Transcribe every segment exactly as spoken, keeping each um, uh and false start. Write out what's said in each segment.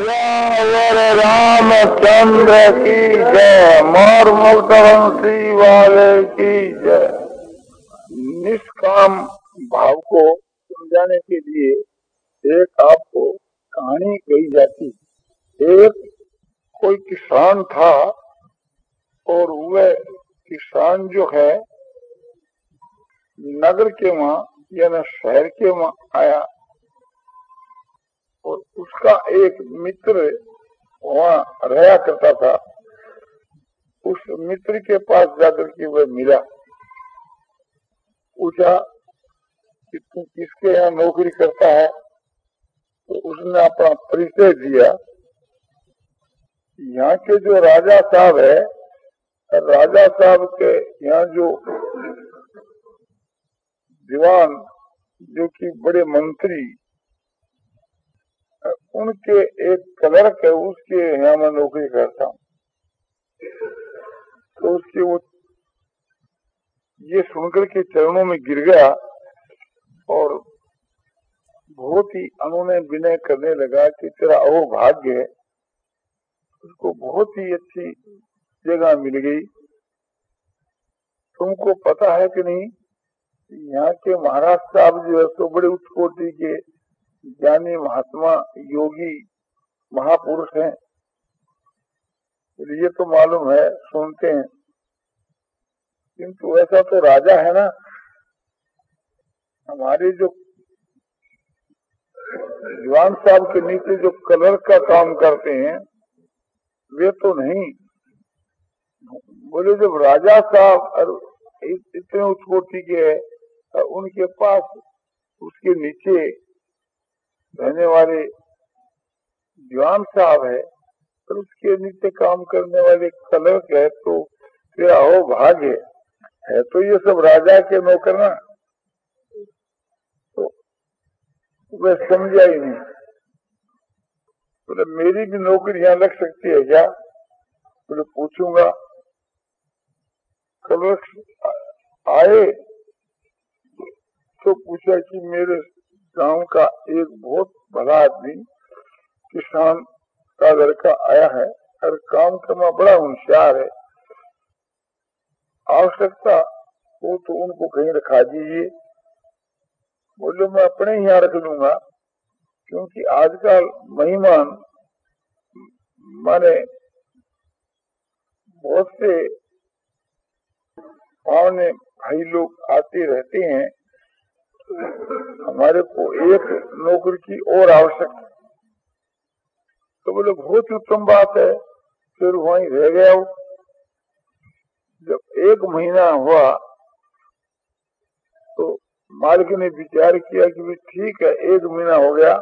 सियावर रामचंद्र की जय। मोर मुक्तवंशी वाले की जय। निष्काम भाव को समझाने के लिए एक आपको कहानी कही जाती। एक कोई किसान था और वह किसान जो है नगर के वहाँ या शहर के वहाँ आया और उसका एक मित्र वहाँ रहा करता था। उस मित्र के पास जाकर के वह मिला, पूछा कि तू किसके यहाँ नौकरी करता है। तो उसने अपना परिचय दिया। यहाँ के जो राजा साहब है, राजा साहब के यहाँ जो दीवान जो कि बड़े मंत्री, उनके एक क्लर्क है, उसके यहाँ मैं नौकरी करता हूँ। तो उसके वो ये सुनकर के चरणों में गिर गया और बहुत ही उन्होंने विनय करने लगा कि तेरा अहोभाग्य है, उसको बहुत ही अच्छी जगह मिल गई। तुमको पता है कि नहीं, यहाँ के महाराज साहब जो है तो बड़े उच्च कोटि के ज्ञानी महात्मा योगी महापुरुष हैं। ये तो मालूम है, सुनते हैं, किंतु ऐसा तो राजा है ना। हमारे जो दीवान साहब के नीचे जो क्लर्क का काम करते हैं वे तो नहीं। बोले जब राजा साहब इतने उच्च कोटि के है, उनके पास उसके नीचे रहने वाले दीवान साहब है और उसके नीचे काम करने वाले क्लर्क है, तो तेरा हो भाग्य है। तो ये सब राजा के नौकर ना। तो वह समझा ही नहीं। बोले मेरी भी नौकरी यहाँ लग सकती है क्या? बोले पूछूंगा। क्लर्क आए तो पूछा कि मेरे गांव का एक बहुत बड़ा आदमी किसान का लड़का आया है और काम करना बड़ा होशियार है, आवश्यकता हो तो उनको कहीं रखा दीजिए। बोले मैं अपने ही यहाँ रख लूंगा, क्योंकि आजकल मेहमान माने बहुत से पावने भाई लोग आते रहते हैं, हमारे को एक नौकरी की और आवश्यकता। तो बोले बहुत उत्तम बात है, फिर वहीं रह गया। जब एक महीना हुआ तो मालिक ने विचार किया कि ठीक है, एक महीना हो गया।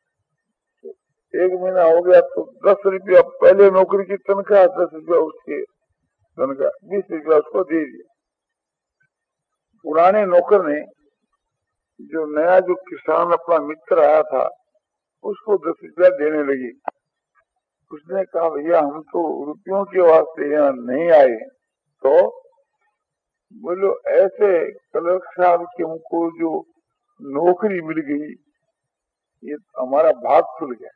एक महीना हो गया तो दस रुपया पहले नौकरी की तनख्वाह, दस रुपया उसके तनख्वाह, बीस रुपया उसको दे दिया। पुराने नौकर ने जो नया जो किसान अपना मित्र आया था उसको दस रुपया देने लगी। उसने कहा भैया हम तो रुपयों के वास्ते यहाँ नहीं आए। तो बोलो ऐसे क्लर्क साहब की हमको जो नौकरी मिल गई, ये हमारा भाग खुल गया।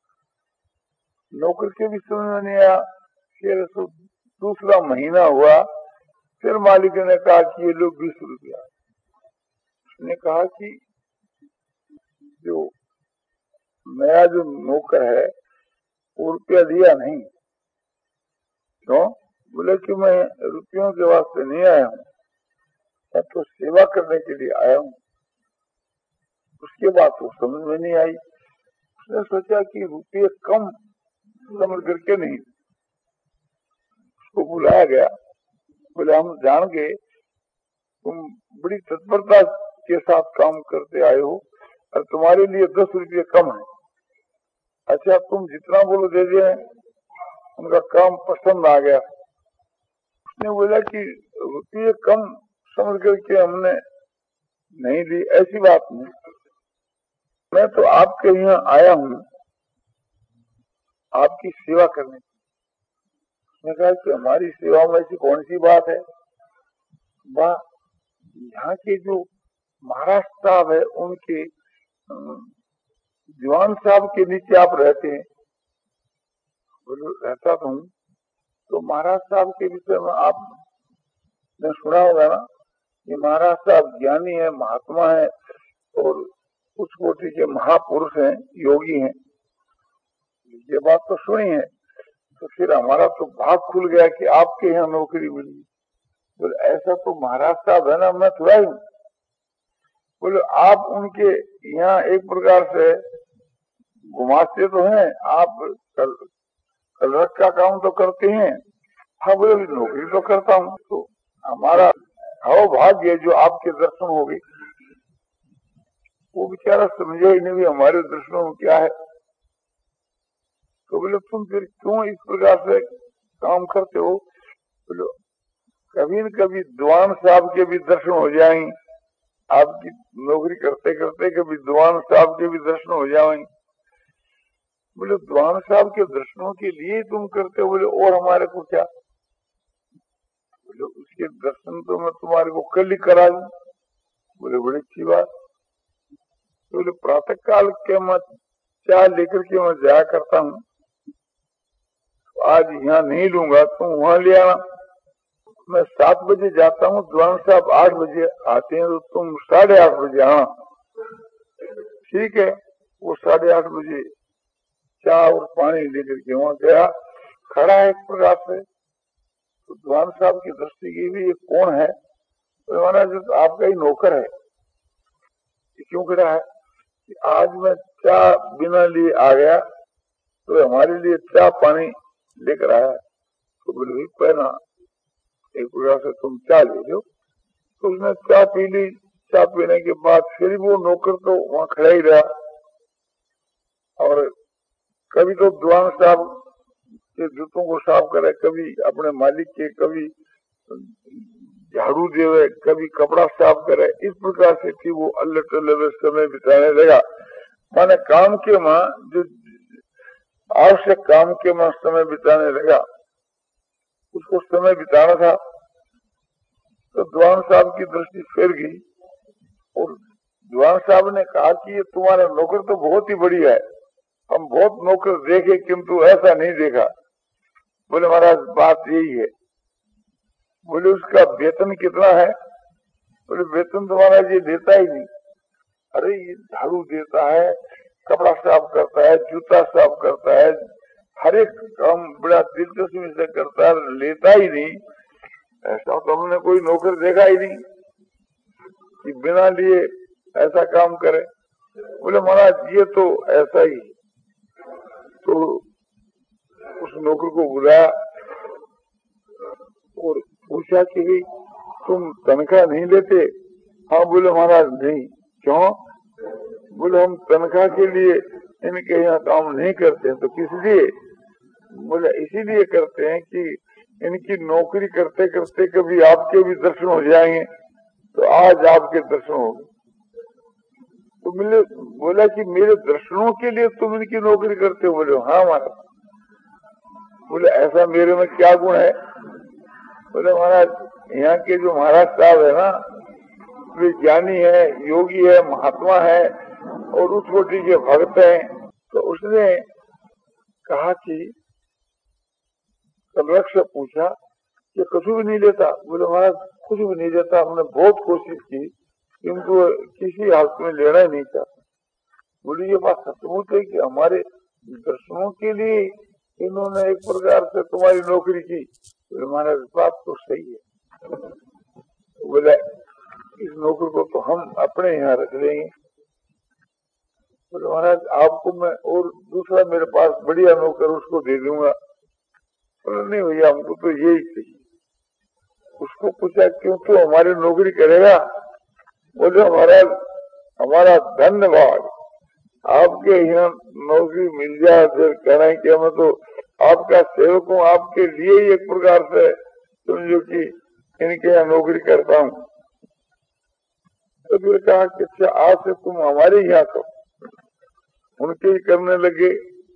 नौकर के भी समझ में नहीं आया। फिर दूसरा महीना हुआ, फिर मालिक ने कहा कि ये लोग बीस रुपया। उसने कहा कि जो नया जो नौकर है वो रुपया दिया नहीं। क्यों? बोले कि मैं रुपयों के वास्ते नहीं आया हूँ, मैं तो सेवा करने के लिए आया हूँ। उसके बाद तो समझ में नहीं आई। उसने सोचा कि रुपये कम समझ करके नहीं, उसको बुलाया गया। बोले हम जान गए तुम बड़ी तत्परता के साथ काम करते आए हो और तुम्हारे लिए दस रुपये कम है। अच्छा तुम जितना बोलो दे दे। उनका काम पसंद आ गया। उसने बोला कि रुपये कम समझ करके हमने नहीं ली, ऐसी बात नहीं, मैं तो आपके यहाँ आया हूँ आपकी सेवा करने। उसने कहा कि हमारी सेवा में ऐसी कौन सी बात है? वाह, यहाँ के जो महाराज साहब है उनके दीवान साहब के नीचे आप रहते हैं, बोले रहता तो हूँ। तो महाराज साहब के विषय में आपने सुना होगा ना कि महाराज साहब ज्ञानी है, महात्मा है और उच्च कोटि के महापुरुष हैं, योगी हैं, ये बात तो सुनी है। तो फिर हमारा तो भाग खुल गया कि आपके यहाँ नौकरी मिली। बोले ऐसा तो महाराज साहब है ना, मैं थोड़ा ही हूँ। बोले आप उनके यहाँ एक प्रकार से घुमाते तो हैं, आप कल कलरक का काम तो करते हैं। हाँ बोले नौकरी तो करता हूँ। तो हमारा हव भाग्य जो आपके दर्शन हो गए। वो बेचारा समझे ही नहीं भी हमारे दर्शनों में क्या है। तो बोले तुम फिर क्यों इस प्रकार से काम करते हो? बोले कभी न कभी दीवान साहब के भी दर्शन हो जाएंगे, आपकी नौकरी करते करते कभी दीवान साहब के भी दर्शन हो जाएंगे। बोले दीवान साहब के दर्शनों के लिए तुम करते हो? बोले और हमारे को क्या? बोले उसके दर्शन तो मैं तुम्हारे को कल ही करा दूं। बोले बड़ी अच्छी बात। बोले प्रातः काल के मैं चाय लेकर के मैं जाया करता हूँ, आज यहाँ नहीं लूंगा, तुम वहां ले आना। मैं सात बजे जाता हूँ, दीवान साहब आठ बजे आते हैं, तो तुम साढ़े आठ बजे आना। ठीक है। वो साढ़े आठ बजे चाय और पानी लेकर के वहां गया, खड़ा है एक प्रकार से। तो दीवान साहब की दृष्टि की भी ये कौन है? तो महाराज तो आपका ही नौकर है। क्यों खड़ा है? आज मैं चाय बिना लिए आ गया, तो हमारे लिए चाय पानी लेकर आया। तो बोले पहना एक प्रकार से तुम चाय ले लो। तो उसने चाय पी ली। चाय पीने के बाद फिर वो नौकर तो वहां खड़ा ही रहा। और कभी तो दीवान साहब के जूतों को साफ करे, कभी अपने मालिक के, कभी झाड़ू देवे, कभी कपड़ा साफ करे। इस प्रकार से कि वो अल्लाह तल्ला समय बिताने लगा। माने काम के माँ जो आवश्यक काम के माँ समय बिताने लगा, उसको समय बिताना था। तो दीवान साहब की दृष्टि फिर गई और दीवान साहब ने कहा कि ये तुम्हारा नौकर तो बहुत ही बढ़िया है, हम बहुत नौकर देखे किंतु ऐसा नहीं देखा। बोले महाराज बात यही है। बोले उसका वेतन कितना है? बोले वेतन तो महाराज ये देता ही नहीं। अरे ये झाड़ू देता है, कपड़ा साफ करता है, जूता साफ करता है, हर एक काम बड़ा दिलचस्पी से करता है, लेता ही नहीं। ऐसा तो हमने कोई नौकर देखा ही नहीं कि बिना लिए ऐसा काम करे। बोले महाराज ये तो ऐसा ही। तो उस नौकर को बुलाया और पूछा कि भी तुम तनख्वाह नहीं लेते? हाँ बोले महाराज नहीं। क्यों? बोले हम तनख्वाह के लिए इनके यहाँ काम नहीं करते हैं। तो किस लिए? बोले इसीलिए करते हैं कि इनकी नौकरी करते करते कभी आपके भी दर्शन हो जाएंगे। तो आज आपके दर्शन हो गए। तो मिले बोला कि मेरे दर्शनों के लिए तुम इनकी नौकरी करते हो? बोले हाँ महाराज। बोले ऐसा मेरे में क्या गुण है? बोले महाराज यहाँ के जो महाराज साहब है ना, वे ज्ञानी है, योगी है, महात्मा है और उच्च कोटि के भक्त हैं। तो उसने कहा कि कलरक से पूछा कि कुछ भी नहीं लेता? बोले महाराज कुछ भी नहीं लेता, हमने बहुत कोशिश की किंतु किसी हालत में लेना ही नहीं चाहता। बोले ये बात सचमुच है कि हमारे दर्शनों के लिए इन्होंने एक प्रकार से तुम्हारी नौकरी की? बोले महाराज बात तो सही है। बोले इस नौकर को तो हम अपने यहाँ रख लेंगे। बोले महाराज आपको मैं और दूसरा मेरे पास बढ़िया नौकर उसको दे दूंगा। बोले नहीं भैया हमको तो यही चाहिए। उसको पूछा क्यों तो हमारी नौकरी करेगा? बोले महाराज हमारा धन्यवाद, आपके यहाँ नौकरी मिल जाए फिर कहना कि हमें तो आपका सेवक हूँ, आपके लिए ही एक प्रकार से समझो कि इनके यहाँ नौकरी करता हूँ। तो फिर कहा कि अच्छा आज से तुम हमारे यहाँ करो। उनके ही करने लगे।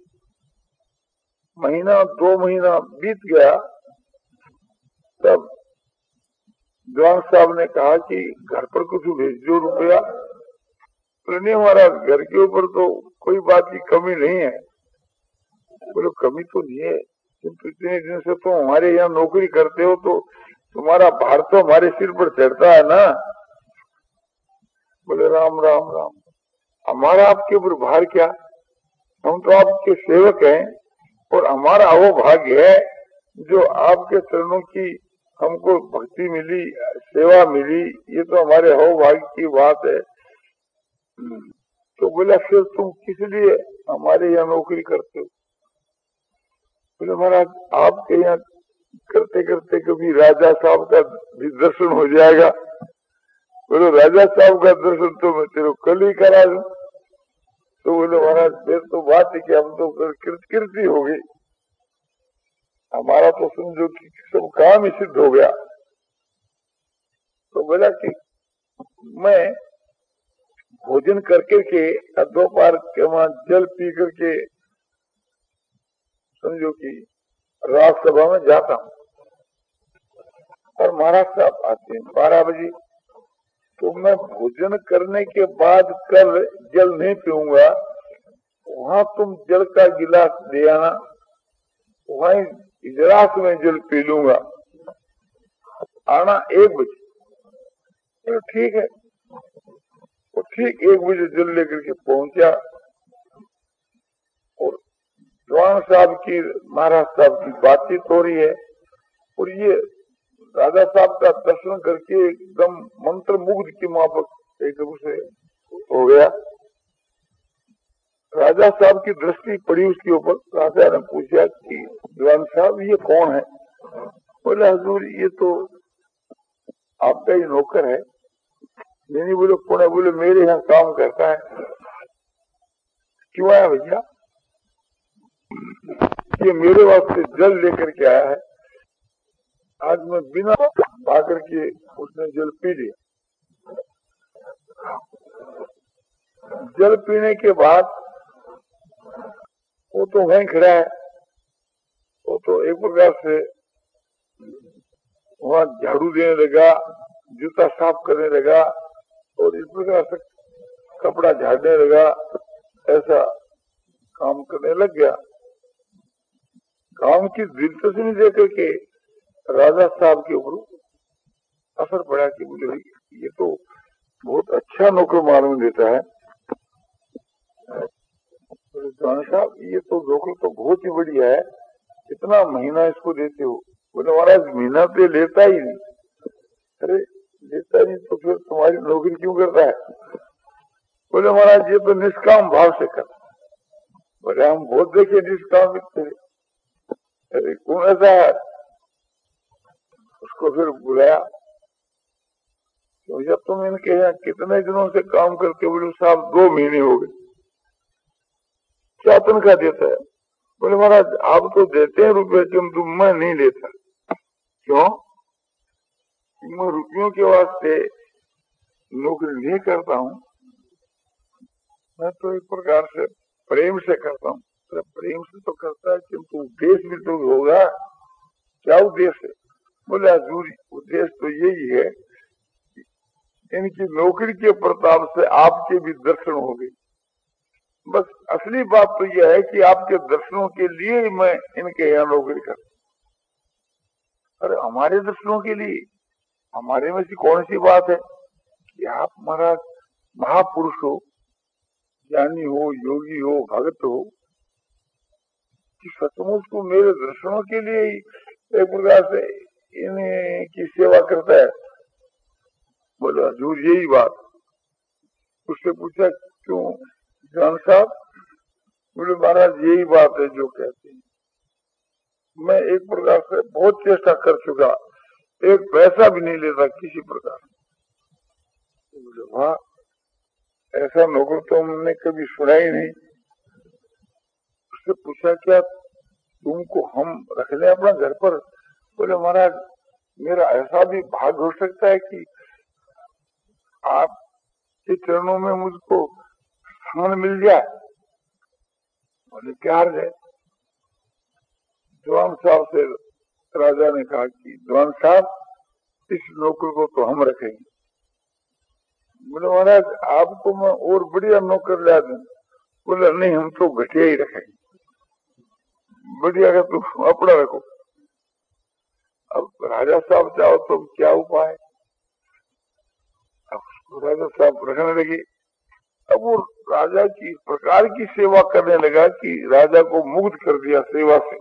महीना दो महीना बीत गया, तब दीवान साहब ने कहा कि घर पर कुछ भेज दो रुपया। तो नहीं हमारा घर के ऊपर तो कोई बात की कमी नहीं है, बोले कमी तो नहीं है, किंतु इतने दिन से तो हमारे यहाँ नौकरी करते हो तो तुम्हारा भार तो हमारे सिर पर चढ़ता है ना। बोले राम राम राम, हमारा आपके ऊपर भार क्या, हम तो आपके सेवक हैं और हमारा वो भाग्य है जो आपके चरणों की हमको भक्ति मिली, सेवा मिली, ये तो हमारे हो भाग्य की बात है। तो बोला फिर तुम किस लिए हमारे यहाँ नौकरी करते हो? बोले महाराज आपके यहाँ करते करते कभी राजा साहब का भी दर्शन हो जाएगा। बोले राजा साहब का दर्शन तो मैं तेरे कल ही करा दूं। तो बोले महाराज फिर तो बात है कि हम तो कृतकृति हो गई, हमारा तो समझो कि सब काम ही सिद्ध हो गया। तो बोला कि मैं भोजन करके के दोपहर के वहां जल पी करके समझो कि राज सभा में जाता हूँ और महाराज साहब आते हैं बारह बजे, तो मैं भोजन करने के बाद कल जल नहीं पीऊंगा, वहां तुम जल का गिलास ले आना, वहीं इजलास में जल पी लूंगा, आना एक बजे। तो ठीक है, तो ठीक एक बजे जल लेकर के पहुंचा और जवान साहब की महाराज साहब की बातचीत हो रही है और ये राजा साहब का दर्शन करके एकदम मंत्र मुग्ध की माफक एकदम से हो गया। राजा साहब की दृष्टि पड़ी उसके ऊपर। राजा ने पूछा कि जवान साहब ये कौन है? बोला हुजूर ये तो आपका ही नौकर है। नहीं बोले कौन है? बोले मेरे यहाँ काम करता है। क्यों आया भैया? ये मेरे वास्ते जल लेकर के आया है, आज मैं बिना भाकर के उसने जल पी लिया। जल पीने के बाद वो तो वहीं खड़ा है, वो तो एक प्रकार से वहां झाड़ू देने लगा, जूता साफ करने लगा और इस प्रकार से कपड़ा झाड़ने लगा, ऐसा काम करने लग गया। काम की दिलचस्पी देकर के राजा साहब के ऊपर असर पड़ा कि बोले भाई ये तो बहुत अच्छा नौकर मालूम देता है। जवान साहब ये तो नौकर तो बहुत ही बढ़िया है, कितना महीना इसको देते हो? बोले महाराज महीना तो लेता ही नहीं। अरे लेता नहीं तो फिर तुम्हारी नौकरी क्यों करता है? बोले महाराज ये तो निष्काम भाव से कर। बोले हम बहुत देखे निष्काम थे। अरे कौन ऐसा है? उसको फिर बुलाया, तो जब तुम इनके यहाँ कितने दिनों से काम करते? बोले साहब दो महीने हो गए। क्या तनख्वाह देता है? बोले महाराज आप तो देते हैं रुपये, किंतु मैं नहीं लेता। क्यों? मैं रुपयों के वास्ते नौकरी नहीं करता हूँ, मैं तो एक प्रकार से प्रेम से करता हूँ। तो प्रेम से तो करता है, किंतु उद्देश्य भी तो होगा। क्या उद्देश्य है? बोले हजूर उद्देश्य तो यही है, इनकी नौकरी के प्रताप से आपके भी दर्शन हो गए। बस असली बात तो यह है कि आपके दर्शनों के लिए ही मैं इनके यहाँ नौकरी करता। अरे हमारे दर्शनों के लिए? हमारे में से कौन सी बात है कि आप महाराज महापुरुष हो, ज्ञानी हो, योगी हो, भगत हो, कि सचमुच को मेरे दर्शनों के लिए ही एक प्रकार से इनकी सेवा करता है? बोले हजूर यही बात। उससे पूछा क्यों जान साहब? बोले महाराज यही बात है जो कहते हैं। मैं एक प्रकार से बहुत चेष्टा कर चुका, एक पैसा भी नहीं लेता किसी प्रकार। बोले वाह, ऐसा नौकर तो हमने कभी सुना ही नहीं। उससे पूछा क्या तुमको हम रख लें अपना घर पर? बोले महाराज मेरा ऐसा भी भाग हो सकता है कि आपके चरणों में मुझको स्थान मिल जाए। बोले क्या अर्ज है? जवान साहब से राजा ने कहा कि जवान साहब इस नौकर को तो हम रखेंगे। बोले महाराज आपको मैं और बढ़िया नौकर ला दूं। बोले नहीं हम तो घटिया ही रखेंगे। बढ़िया का तुम अपना रखो। अब राजा साहब चाहो तो क्या उपाय, अब राजा साहब रखने लगे। अब वो राजा की प्रकार की सेवा करने लगा कि राजा को मुक्त कर दिया सेवा से।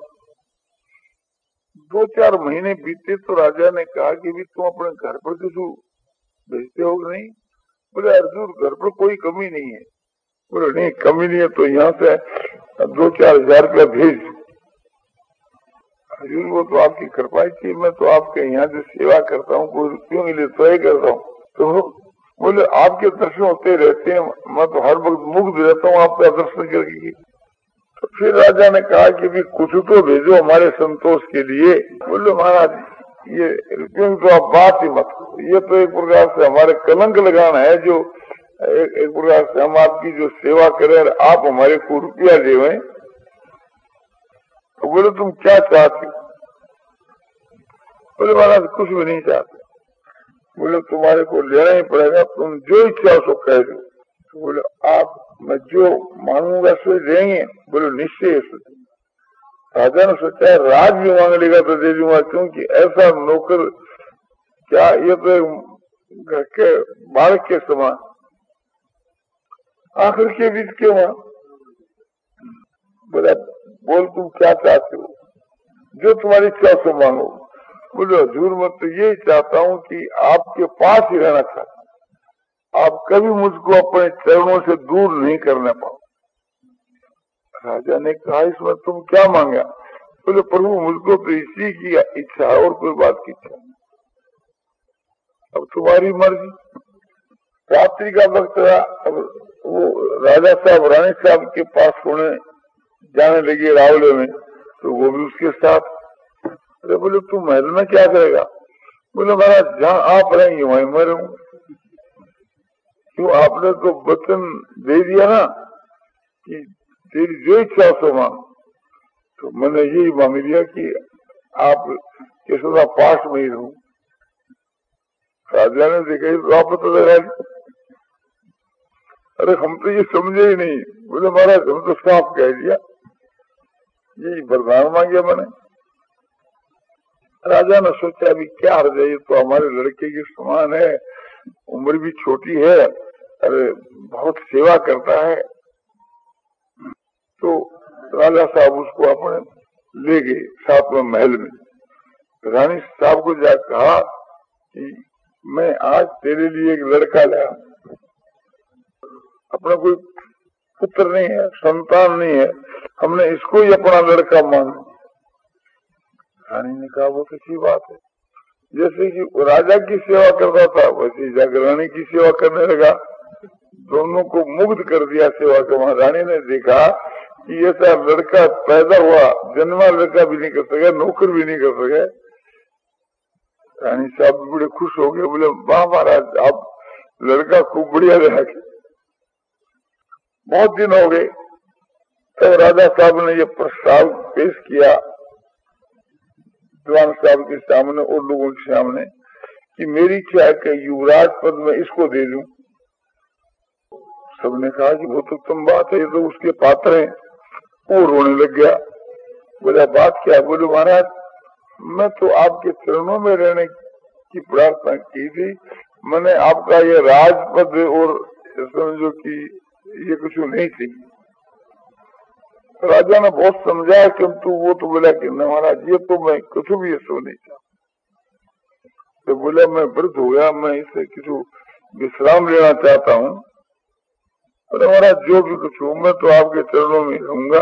दो चार महीने बीते तो राजा ने कहा कि भी तुम अपने घर पर किसी भेजते हो नहीं? बोले अर्जुन घर पर कोई कमी नहीं है। बोले नहीं कमी नहीं है तो यहाँ से दो चार हजार रुपया भेज। अर्जुन वो तो आपकी कृपा थी, मैं तो आपके यहाँ से सेवा करता हूँ, कोई रुपयों के लिए तो ही करता हूँ। तो बोले आपके दर्शन होते रहते हैं, मैं तो हर वक्त मुग्ध रहता हूँ आपका दर्शन करके। तो फिर राजा ने कहा कि भी कुछ तो भेजो हमारे संतोष के लिए। बोले महाराज ये रुपयों तो आप बात ही मत करो, ये तो एक प्रकार से हमारे कलंक लगाना है, जो एक, एक प्रकार से हम आपकी जो सेवा करें आप हमारे को रुपया देवे। तो बोले तुम क्या चाहते हो? बोले महाराज कुछ भी नहीं चाहते। बोले तुम्हारे को लेना ही पड़ेगा, तुम जो इच्छा सो कह दो। तो बोले आप मैं जो मांगूंगा सो देंगे? बोले निश्चय। राजा ने सोचा राज भी मांग लेगा तो दे दूंगा, क्योंकि ऐसा नौकर क्या, ये तो घर के बालक के समान। आखिर के बीच क्यों? बोला बोल तुम क्या चाहते हो, जो तुम्हारी इच्छा से मांगो। बोले हजूर मैं तो यही चाहता हूँ कि आपके पास ही रहना चाहता हूँ, आप कभी मुझको अपने चरणों से दूर नहीं करने पाओ। राजा ने कहा इसमें तुम क्या मांगा? बोले प्रभु मुझको तो इसी की इच्छा है और कोई बात की इच्छा नहीं, अब तुम्हारी मर्जी। रात्रि का वक्त था, अब वो राजा साहब रानी साहब के पास सोने जाने लगे रावले में, तो वो भी उसके साथ। अरे बोले तू महल में क्या करेगा? बोले महाराज जहाँ आप रहेंगे वहीं मैं रहूं। क्यों आपने तो वचन दे दिया ना कि तेरी जो इच्छा सो मांग, तो मैंने यही मांग लिया कि आप के सदा पास में ही रहूं। राजा ने देखा तो आप तो लगा, अरे हम तो ये समझे ही नहीं। बोले महाराज हम तो साफ कह दिया, यही वरदान मांगे मैंने। राजा ने सोचा अभी क्या हर जाए, तो हमारे लड़के के समान है, उम्र भी छोटी है, अरे बहुत सेवा करता है। तो राजा साहब उसको अपने ले गए साथ में महल में। रानी साहब को जा कहा कि मैं आज तेरे लिए एक लड़का लाया, अपना कोई पुत्र नहीं है, संतान नहीं है, हमने इसको ही अपना लड़का माना। रानी ने कहा वो किसी बात है, जैसे कि राजा की सेवा करता था वैसे जाकर रानी की सेवा करने लगा, दोनों को मुग्ध कर दिया सेवा के। रानी ने देखा कि ऐसा लड़का पैदा हुआ, जन्मा लड़का भी नहीं कर सके, नौकर भी नहीं कर सके। रानी साहब भी बड़े खुश हो गए, बोले वाह महाराज आप लड़का खूब बढ़िया रहा। बहुत दिन हो गए, तब तो राजा साहब ने ये प्रस्ताव पेश किया दीवान साहब के सामने और लोगों के सामने कि मेरी इच्छा है कि युवराज पद में इसको दे दूं। सबने कहा कि बहुत उत्तम बात है, ये तो उसके पात्र हैं। वो रोने लग गया, बोला बात क्या? बोले महाराज मैं तो आपके चरणों में रहने की प्रार्थना की थी, मैंने आपका ये राजपद और समझो कि ये कुछ नहीं थी। राजा ने बहुत समझाया किंतु वो तो बोला कि न महाराज ये तो मैं कुछ भी ऐसा नहीं चाहता। तो बोला मैं वृद्ध हो गया, मैं इससे कुछ विश्राम लेना चाहता हूँ। अरे महाराज जो भी कुछ हो मैं तो आपके चरणों में रहूंगा।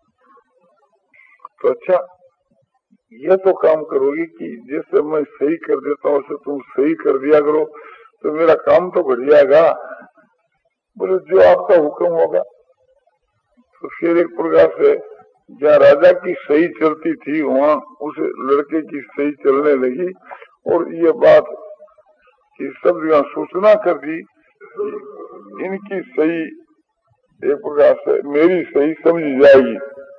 तो अच्छा यह तो काम करोगी कि जैसे मैं सही कर देता हूँ उसे तुम सही कर दिया करो, तो मेरा काम तो बढ़ जाएगा। बोले जो आपका हुक्म होगा। तो फिर एक प्रकार से जहाँ राजा की सही चलती थी वहाँ उस लड़के की सही चलने लगी, और ये बात कि सब जगह सूचना कर दी, इनकी सही एक प्रकार से मेरी सही समझी जाएगी।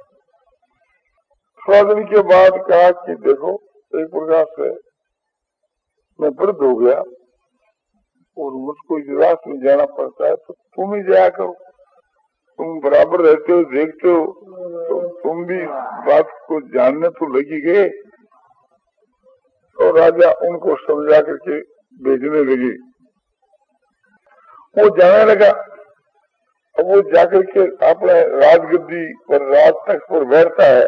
थोड़ा दिन के बाद कहा कि देखो एक प्रकार से मैं वृद्ध हो गया और मुझको इजलास में जाना पड़ता है, तो तुम ही जाया करो, तुम बराबर रहते हो, देखते हो, तो तुम भी बात को जानने तो लगी गए। और राजा उनको समझा करके भेजने लगे। वो जाने लगा। अब वो जाकर के अपने राजगद्दी पर राज तख्त पर बैठता है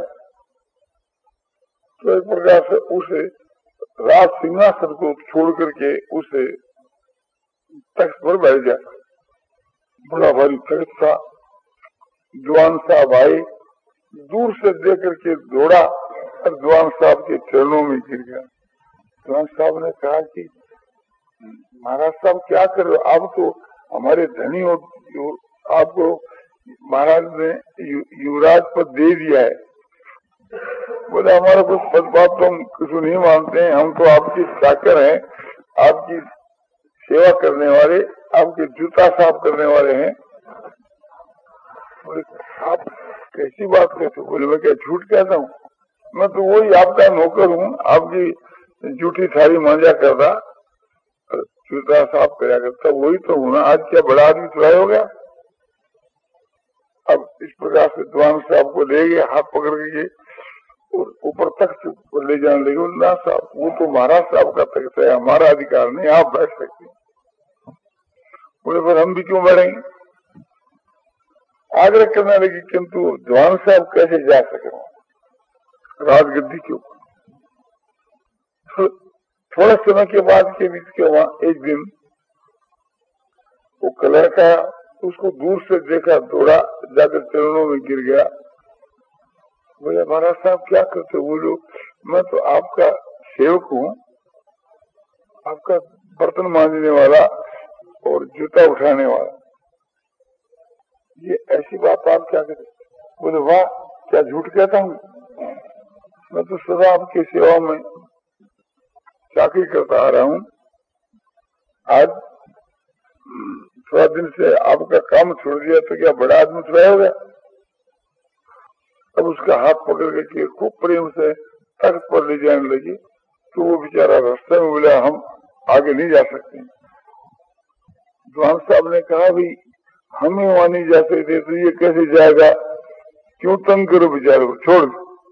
तो एक प्रकार से उसे राज सिंहासन को छोड़ करके उसे तख्त पर बैठ जाता। बड़ा भारी तख्त था। जवान साहब आए, दूर से देख करके दौड़ा और जवान साहब के चरणों में गिर गया। जवान साहब ने कहा कि महाराज साहब क्या कर रहे हो, आप तो हमारे धनी हो, आपको महाराज ने युवराज पद दे दिया है। बोले हमारा कुछ पद बात तो हम कुछ नहीं मानते हैं, हम तो आपकी चाकर हैं, आपकी सेवा करने वाले, आपके जूता साफ करने वाले हैं। बोले आप कैसी बात कहते हो? बोले मैं क्या झूठ कहता हूँ, मैं तो वही आपका नौकर हूँ, आपकी जूठी थाली मांझा करता, जूता साफ कराया करता, वही तो हूँ ना। आज क्या बड़ा आदमी थोड़ा हो गया। अब इस प्रकार से जवान साहब को ले गए, हाथ पकड़ के और ऊपर तख्त पर ले जाने लगे। ना साहब, वो तो महाराज साहब का तख्त है, हमारा अधिकार नहीं, आप बैठ सकते। बोले पर हम भी क्यों बैठेंगे? आग्रह करने लगी, किंतु जवान साहब कैसे जा सके राजगद्दी के ऊपर। थोड़ा समय के बाद के बीच के वहां एक दिन वो कलर का उसको दूर से देखा, दौड़ा जाकर चरणों में गिर गया। बोले महाराज साहब क्या करते हो? बोलो मैं तो आपका सेवक हूँ, आपका बर्तन मांजने वाला और जूता उठाने वाला। ये ऐसी बात आप क्या करते? बोले वाह, क्या झूठ कहता हूँ, मैं तो सदा आपकी सेवा में चाकरी करता आ रहा हूँ। आज थोड़ा दिन से आपका काम छोड़ दिया तो क्या बड़ा आदमी थोड़ा हो गया? अब उसका हाथ पकड़ के खूब प्रेम से तख्त पर ले जाने लगी तो वो बेचारा रास्ते में बोला हम आगे नहीं जा सकते। जवान साहब ने कहा भाई हमें वहां नहीं जा सकते तो ये कैसे जाएगा, क्यों तंग करो बेचारे को, छोड़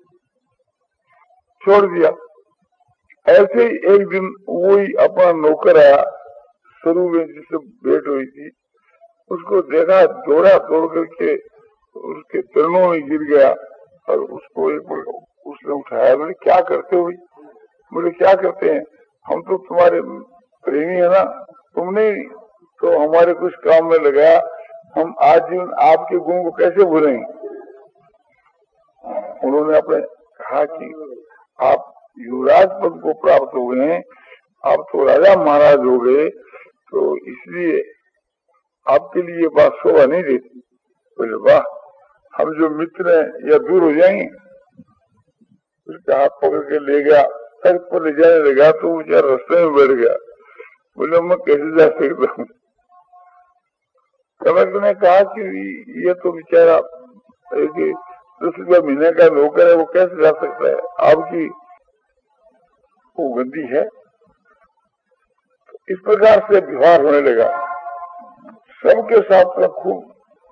छोड़ दिया। ऐसे ही एक दिन वही अपना नौकर आया, शुरू में जिससे भेंट हुई थी, उसको देखा, दौड़ा, दौड़ करके उसके चरणों में गिर गया और उसको एक उसने उठाया। बोले क्या करते हो? बोले क्या करते हैं, हम तो तुम्हारे प्रेमी है ना, तुमने तो हमारे कुछ काम में लगाया, हम आज जीवन आपके गुण को कैसे भूलेंगे। उन्होंने अपने कहा कि आप युवराज पद को प्राप्त हो गए हैं, आप तो राजा महाराज हो गए, तो इसलिए आपके लिए बात शोभा नहीं देती। बोले वाह, हम जो मित्र हैं या दूर हो जाएंगे। उसका हाथ पकड़ के ले गया, तख्त पर ले जाने लगा तो वो बेचारा रास्ते में बैठ गया। बोले मैं कैसे जा सकता हूँ? कलेक्टर ने कहा कि ये तो बेचारा दस रुपया महीने का नौकर है, वो कैसे जा सकता है, आपकी वो गद्दी है। इस प्रकार से व्यवहार होने लगा सबके साथ में, खूब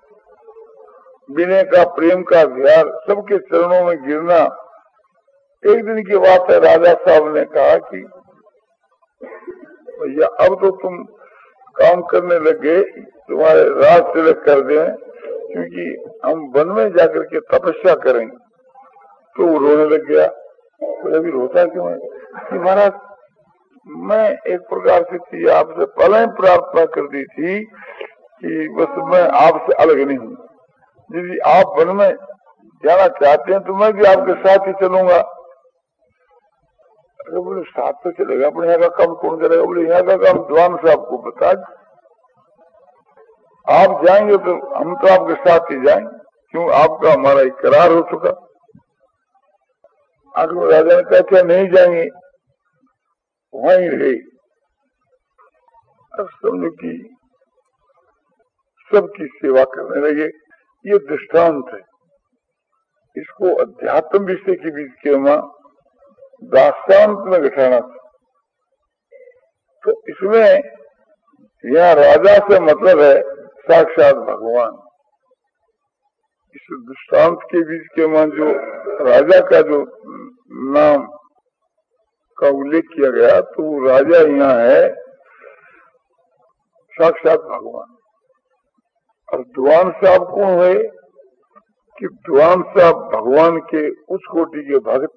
विनय का, प्रेम का व्यवहार, सबके चरणों में गिरना। एक दिन की बात है, राजा साहब ने कहा कि भैया अब तो तुम काम करने लग गए, तुम्हारे राज तिलक कर दें, क्योंकि हम वन में जाकर के तपस्या करेंगे। तो वो रोने लग गया। तो अभी रोता क्यों है कि महाराज मैं एक प्रकार से थी, आपसे पहले प्रार्थना कर दी थी कि बस मैं आपसे अलग नहीं हूँ, यदि आप वन में जाना चाहते हैं तो मैं भी आपके साथ ही चलूंगा। अरे बोले साथ तो चलेगा, अपने यहाँ का काम कौन करेगा? बोले यहाँ का काम जवान साहब को बता, आप जाएंगे तो हम तो आपके साथ ही जाएंगे, क्यों आपका हमारा एक करार हो चुका। आखिर राजा ने कहा क्या नहीं जाएंगे, वहीं रहे। अब समझो कि सबकी सेवा करने लगे। ये दृष्टांत है, इसको अध्यात्म विषय के बीच के वहां दास्तांत में घटाना था। तो इसमें यहाँ राजा से मतलब है साक्षात भगवान। इस दृष्टांत के बीच के मान जो राजा का जो नाम का उल्लेख किया गया, तो वो राजा यहाँ है साक्षात भगवान। और दुआन साहब कौन है कि दुआन साहब भगवान के उच्च कोटि के भक्त,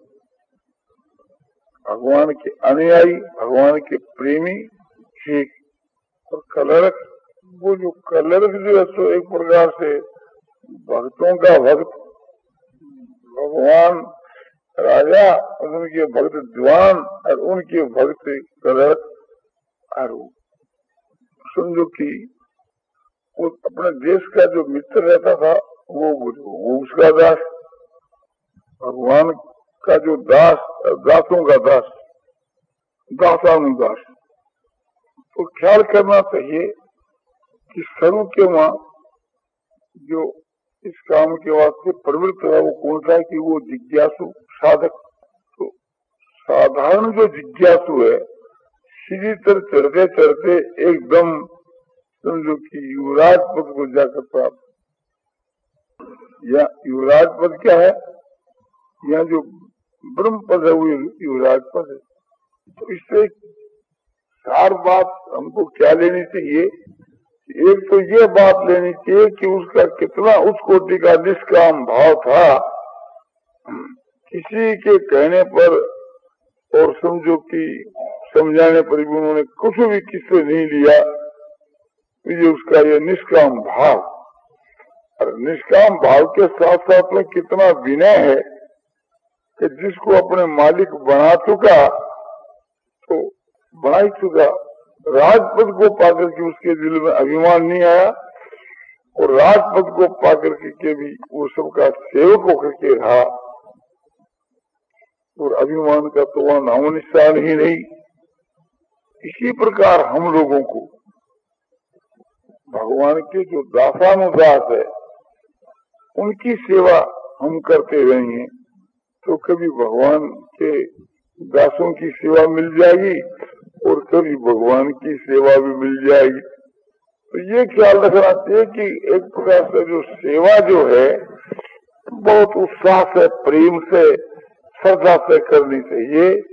भगवान के अनुयायी, भगवान के प्रेमी है। और कलरक, वो जो कलरक जो है तो एक प्रकार से भक्तों का भक्त भगवान राजा और उनके भक्त द्वान और उनके भक्त कलरक। और समझो कि वो अपने देश का जो मित्र रहता था वो वो उसका दास, भगवान का जो दास, दासों का दास, दासानुदास। तो ख्याल करना चाहिए कि सर्व के वहां जो इस काम के वास्ते प्रवृत्त है वो कौन सा है कि वो जिज्ञासु साधक। तो साधारण जो जिज्ञासु है सीधी तरह चढ़ते चढ़ते एकदम समझो कि युवराज पद को जाकर प्राप्त। या युवराज पद क्या है, या जो ब्रह्म पद है वो युवराज पद है। तो इससे चार बात हमको क्या लेनी चाहिए। एक तो ये बात लेनी चाहिए कि उसका कितना उस कोटि का निष्काम भाव था, किसी के कहने पर और समझो कि समझाने पर भी उन्होंने कुछ भी किससे नहीं लिया। ये उसका ये निष्काम भाव, और निष्काम भाव के साथ साथ में कितना विनय है कि जिसको अपने मालिक बना चुका तो बना ही चुका। राजपद को पाकर के उसके दिल में अभिमान नहीं आया, और राजपद को पाकर के भी वो सबका सेवक होकर के रहा, और अभिमान का तो वहां नामो निशान ही नहीं। इसी प्रकार हम लोगों को भगवान के जो दासानुदास है उनकी सेवा हम करते रहेंगे तो कभी भगवान के दासों की सेवा मिल जाएगी और कभी भगवान की सेवा भी मिल जाएगी। तो ये ख्याल रखना चाहिए कि एक प्रकार से जो सेवा जो है बहुत उत्साह से, प्रेम से, श्रद्धा से करनी चाहिए।